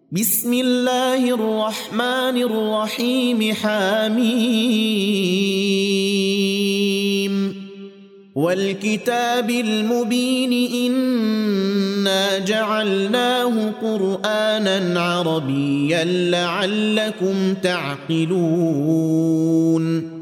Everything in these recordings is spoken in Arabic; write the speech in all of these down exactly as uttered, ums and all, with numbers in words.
بسم الله الرحمن الرحيم حميم والكتاب المبين إنا جعلناه قرآنا عربيا لعلكم تعقلون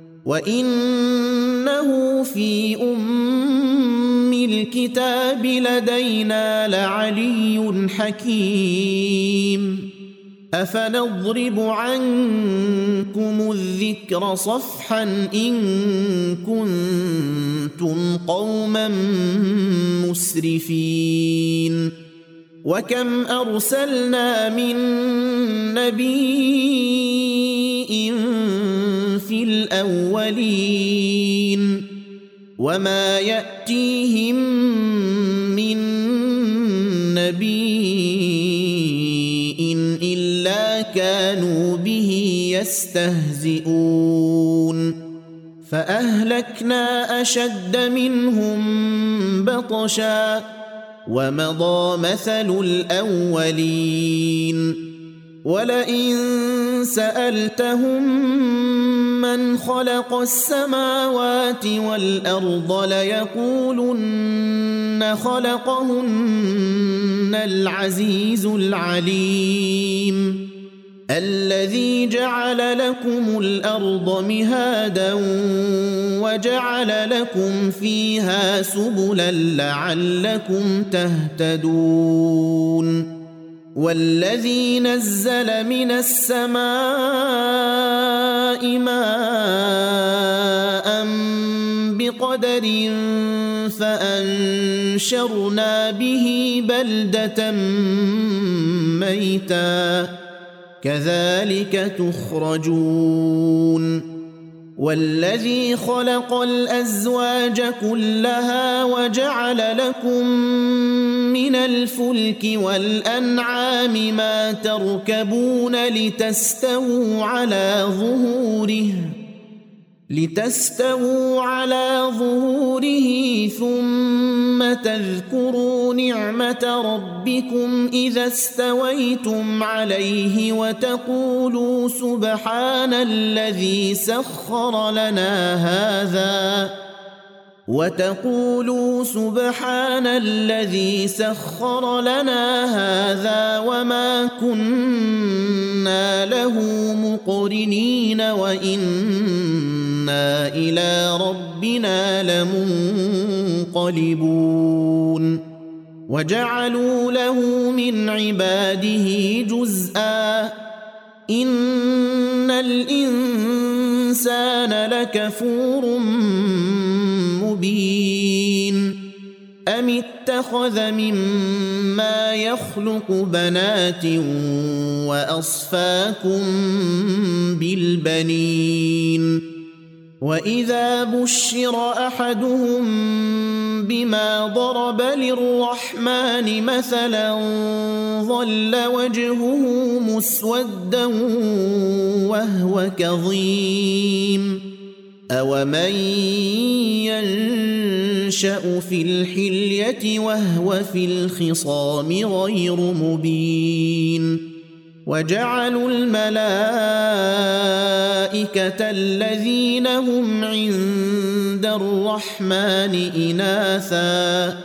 وإنه في أم الكتاب لدينا لعلي حكيم أفنضرب عنكم الذكر صفحا إن كنتم قوما مسرفين وكم أرسلنا من نبي في الأولين وما يأتيهم من نبي إلا كانوا به يستهزئون فأهلكنا أشد منهم بطشا ومضى مثل الأولين ولئن سألتهم من خلق السماوات والأرض ليقولن خلقهن العزيز العليم الذي جعل لكم الأرض مهادا وجعل لكم فيها سبلا لعلكم تهتدون والذي نزل من السماء ماء بقدر فأنشرنا به بلدة ميتا كذلك تخرجون والذي خلق الأزواج كلها وجعل لكم من الفلك والأنعام ما تركبون لتستووا على ظهوره لتستووا على ظهوره ثم تذكروا نعمة ربكم إذا استويتم عليه وتقولوا سبحان الذي سخر لنا هذا وتقولوا سبحان الذي سخر لنا هذا وما كنا له مقرنين وإنا إلى ربنا لمنقلبون وجعلوا له من عباده جزءا إن الإنسان لكفور مبين أم اتخذ مما يخلق بنات وأصفاكم بالبنين وإذا بشر أحدهم بما ضرب للرحمن مثلا ظل وجهه مسودا وهو كظيم أومن ينشأ في الحلية وهو في الخصام غير مبين وجعلوا الملائكة الذين هم عند الرحمن إناثا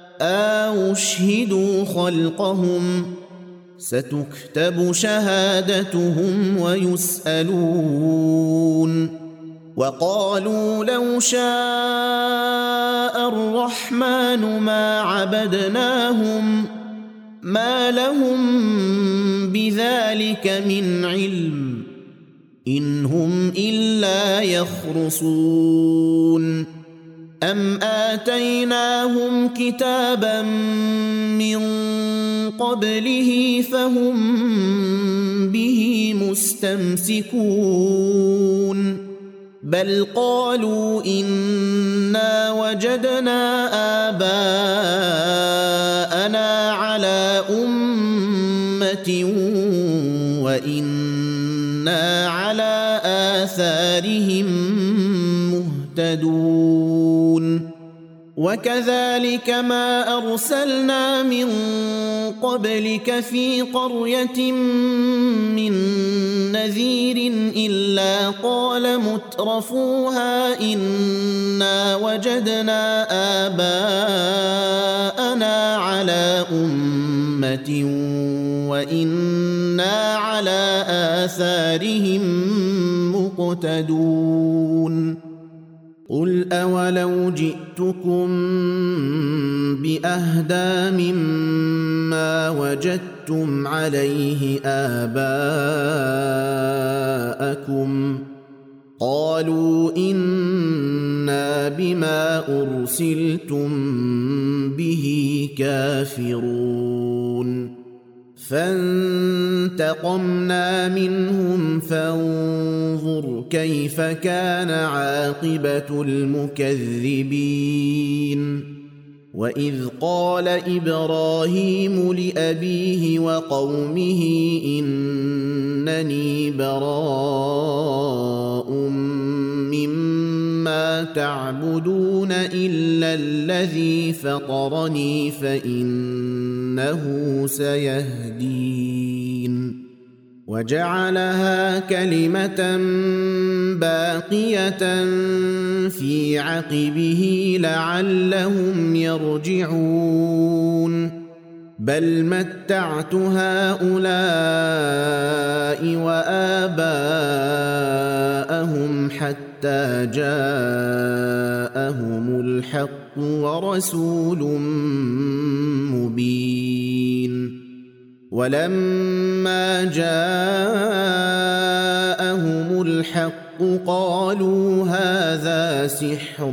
أشهدوا خلقهم ستكتب شهادتهم ويسألون وقالوا لو شاء الرحمن ما عبدناهم ما لهم بذلك من علم إن هم إلا يخرصون أم آتيناهم كتابا من قبله فهم به مستمسكون بل قالوا إنا وجدنا آباءنا على أمة وإنا على آثارهم مهتدون وكذلك ما أرسلنا من قبلك في قرية من نذير إلا قال مترفوها إنا وجدنا آباءنا على أمة وإنا على آثارهم مقتدون قل أولو جئتكم بأهدى مما وجدتم عليه آباءكم قالوا إنا بما أرسلتم به كافرون فانتقمنا منهم فانظر كيف كان عاقبة المكذبين وإذ قال إبراهيم لأبيه وقومه إنني براء مما تعبدون إلا الذي فطرني فإنه سيهدين وجعلها كلمة باقية في عقبه لعلهم يرجعون بل متعت هؤلاء وآباءهم حتى جاءهم الحق ورسول مبين ولما جاءهم الحق قالوا هذا سحر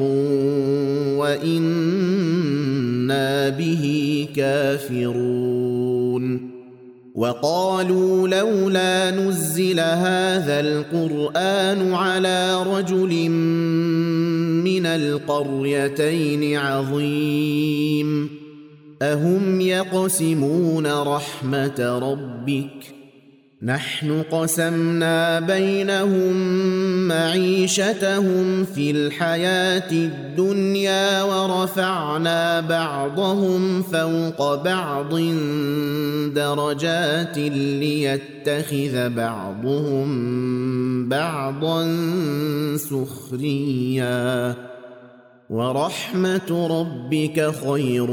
وإنا به كافرون وقالوا لولا نزل هذا القرآن على رجل من القريتين عظيم أهم يقسمون رحمة ربك نحن قسمنا بينهم معيشتهم في الحياة الدنيا ورفعنا بعضهم فوق بعض درجات ليتخذ بعضهم بعضا سخريا ورحمة ربك خير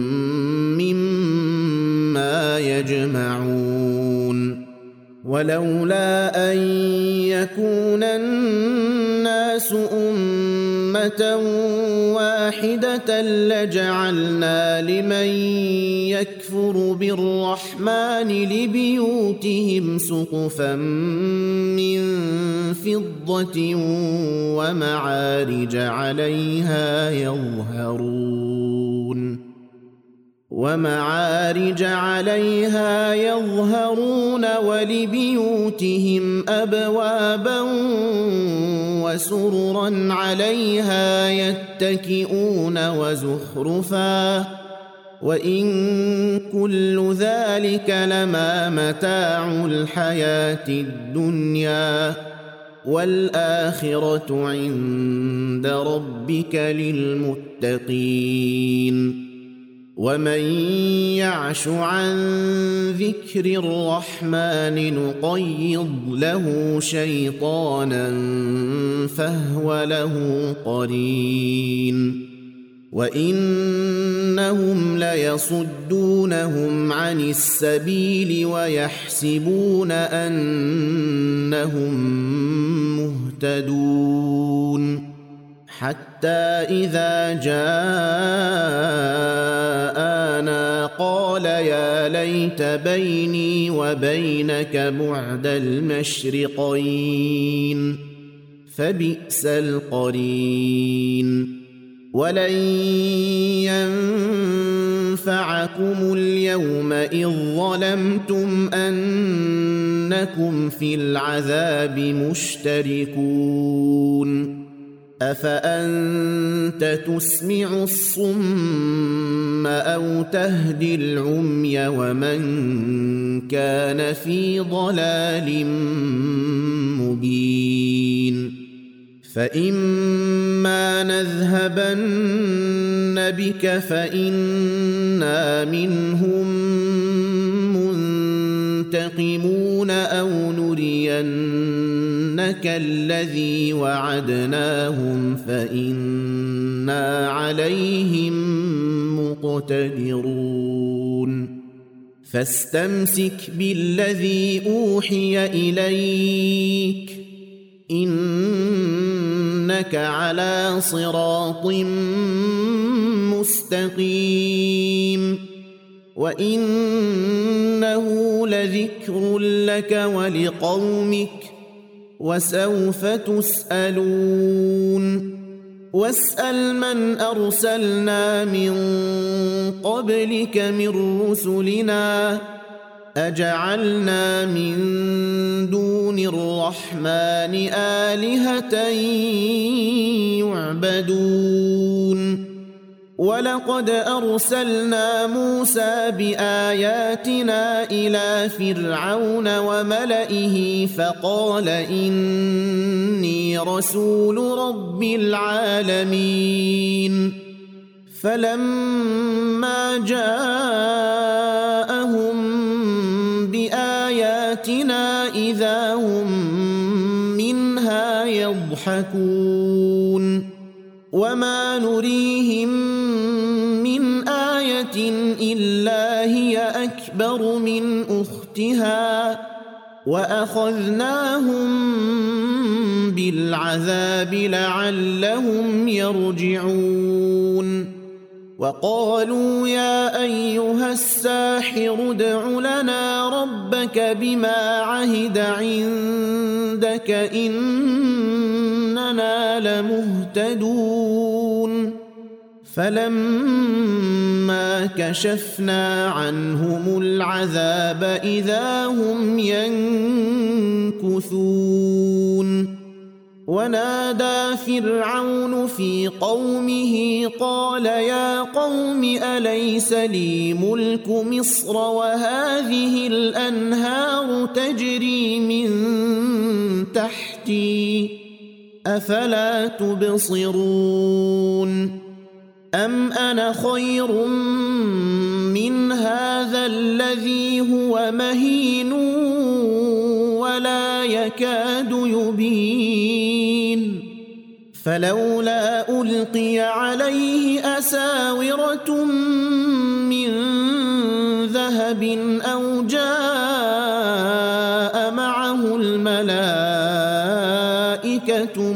مما يجمعون ولولا أن يكون الناس أمة واحدة لجعلنا لمن يكفر بالرحمن لبيوتهم سقفا من فضة ومعارج عليها يظهرون ومعارج عليها يظهرون ولبيوتهم أبوابا وسررا عليها يتكئون وزخرفا وإن كل ذلك لما متاع الحياة الدنيا والآخرة عند ربك للمتقين ومن يعش عن ذكر الرحمن نقيض له شيطانا فهو له قرين وإنهم ليصدونهم عن السبيل ويحسبون أنهم مهتدون حتى إذا جاءنا قال يا ليت بيني وبينك بعد المشرقين فبئس القرين ولن ينفعكم اليوم إذ ظلمتم أنكم في العذاب مشتركون أفأنت تسمع الصم أو تهدي العمي ومن كان في ضلال مبين فإما نذهبن بك فإنا منهم منتقمون أو نرينك الذي وعدناهم فإنا عليهم مقتدرون فاستمسك بالذي أوحي إليك إنك على صراط مستقيم وإنه لذكر لك ولقومك وسوف تسألون واسأل من أرسلنا من قبلك من رسلنا أجعلنا من دون الرحمن آلهة يعبدون ولقد أرسلنا موسى بآياتنا إلى فرعون وملئه فقال إني رسول رب العالمين فلما جاءهم بآياتنا إذا هم منها يضحكون وما نريهم من آية إلا هي أكبر من أختها وأخذناهم بالعذاب لعلهم يرجعون وقالوا يا أيها الساحر ادع لنا ربك بما عهد عندك إننا لمهتدون فلما كشفنا عنهم العذاب إذا هم ينكثون ونادى فرعون في قومه قال يا قوم أليس لي ملك مصر وهذه الأنهار تجري من تحتي أفلا تبصرون أم أنا خير من هذا الذي هو مهين ولا يكاد يبين فلولا ألقي عليه أساورة من ذهب أو جاء معه الملائكة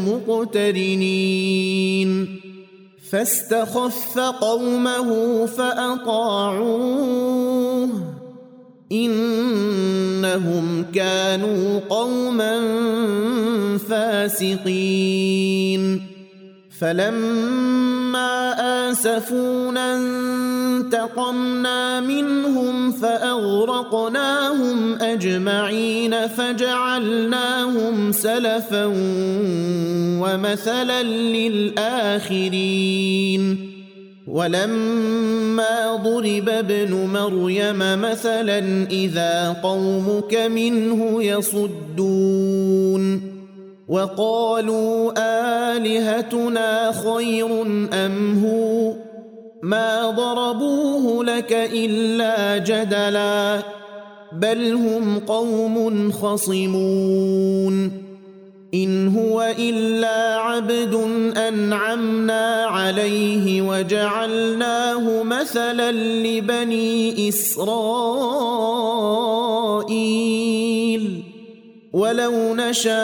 مقترنين فاستخف قومه فأطاعوه إنهم كانوا قوما فاسقين فلما آسفونا انتقمنا منهم فأغرقناهم أجمعين فجعلناهم سلفا ومثلا للآخرين ولما ضرب ابن مريم مثلا إذا قومك منه يصدون وقالوا آلهتنا خير أم هو ما ضربوه لك إلا جدلا بل هم قوم خصمون إن هو إلا عبد أنعمنا عليه وجعلناه مثلا لبني إسرائيل ولو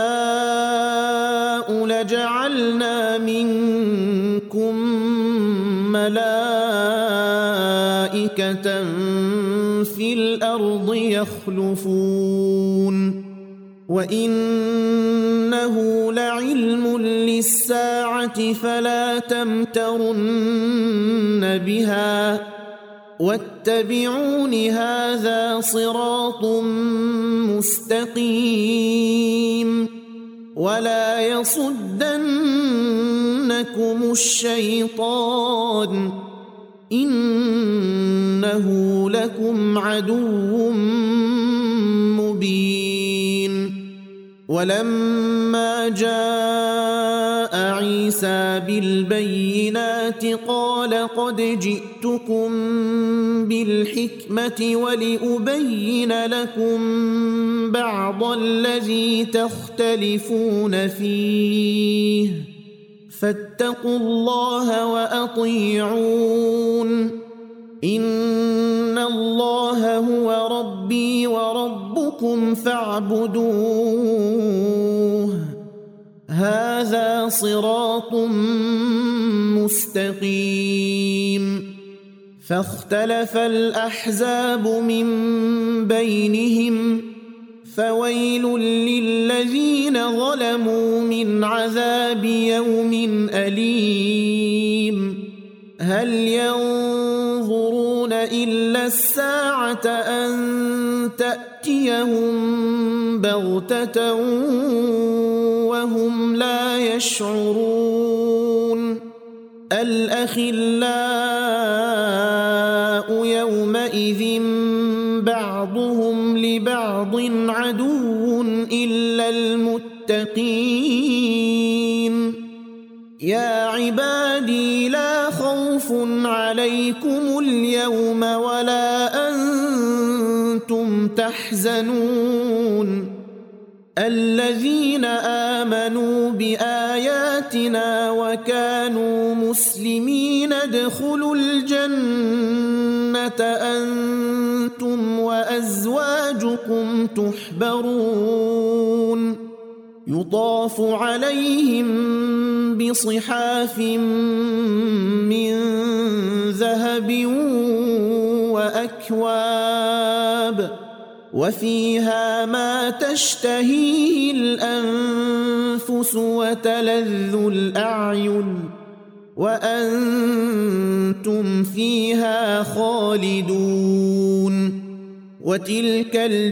نشاء لجعلنا منكم ملائكة في الأرض يخلفون وإنه لعلم للساعة فلا تمترن بها واتبعون هذا صراط مستقيم ولا يصدنكم الشيطان إنه لكم عدو مبين ولما جاء عيسى بالبينات قال قد جئتكم بالحكمة ولأبين لكم بعض الذي تختلفون فيه فاتقوا الله وأطيعون إن الله هو ربي وربكم فاعبدوه هذا صراط مستقيم فاختلف الأحزاب من بينهم فويل للذين ظلموا من عذاب يوم أليم هل ينظرون إلا الساعة أن تأتيهم بغتة وهم لا يشعرون الأخلاء يومئذ بعضهم لبعض عدو إلا المتقين يا عبادي لا خوف عليكم اليوم ولا أنتم تحزنون الذين آمنوا بآياتنا وكانوا مسلمين ادخلوا الجنة أنتم وأزواجكم تحبرون يطاف عليهم بصحاف من ذهب وأكواب وفيها ما تشتهيه الأنفس وتلذ الأعين وأنتم فيها خالدون وتلك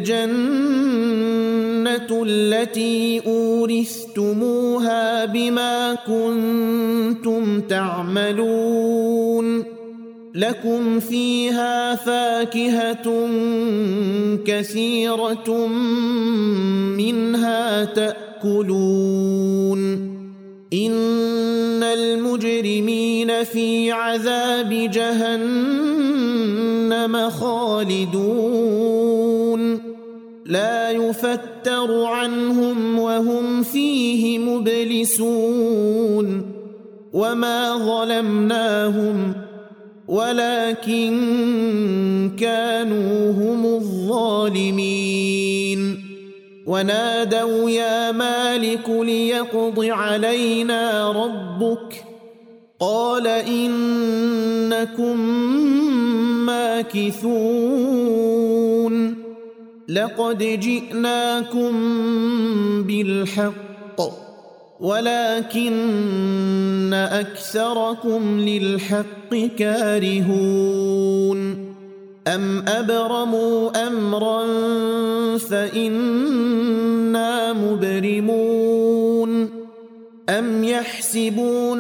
الجنة التي أورثتموها بما كنتم تعملون لكم فيها فاكهة كثيرة منها تأكلون إن المجرمين في عذاب جهنم خالدون لا يفتر عنهم وهم فيه مبلسون وما ظلمناهم ولكن كانوا هم الظالمين ونادوا يا مالك ليقض علينا ربك قال إنكم ماكثون لقد جئناكم بالحق ولكن أكثركم للحق كارهون أم أبرموا أمرا فإنا مبرمون أم يحسبون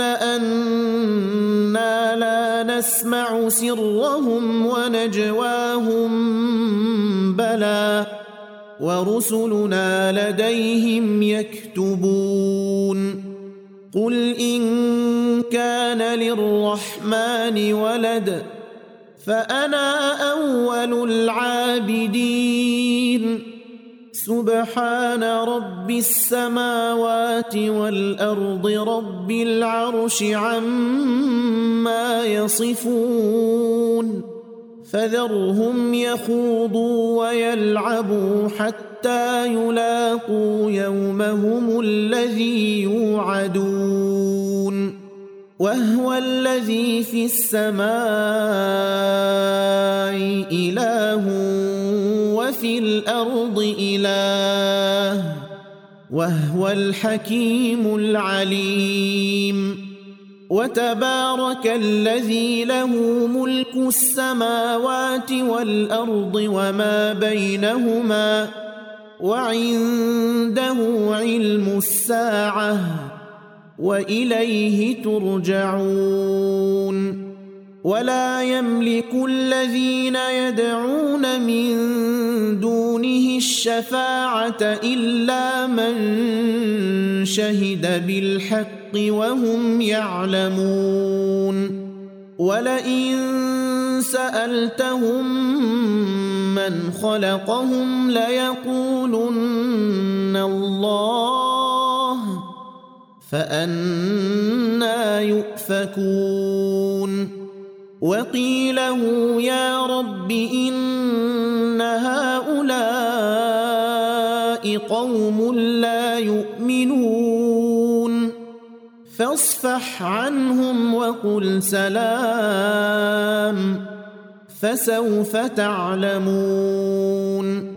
أنا لا نسمع سرهم ونجواهم بلى ورسلنا لديهم يكتبون قل إن كان للرحمن ولد فأنا أول العابدين سبحان رب السماوات والأرض رب العرش عما يصفون فذرهم يخوضوا ويلعبوا حتى يلاقوا يومهم الذي يوعدون وهو الذي في السماء إله وفي الأرض إله وهو الحكيم العليم وتبارك الذي له ملك السماوات والأرض وما بينهما وعنده علم الساعة وإليه ترجعون ولا يملك الذين يدعون من دونه الشفاعة إلا من شهد بالحق وهم يعلمون ولئن سألتهم من خلقهم ليقولن الله فأنى يؤفكون وقيله يا رب إن هؤلاء قوم لا يؤمنون فاصفح عنهم وقل سلام فسوف تعلمون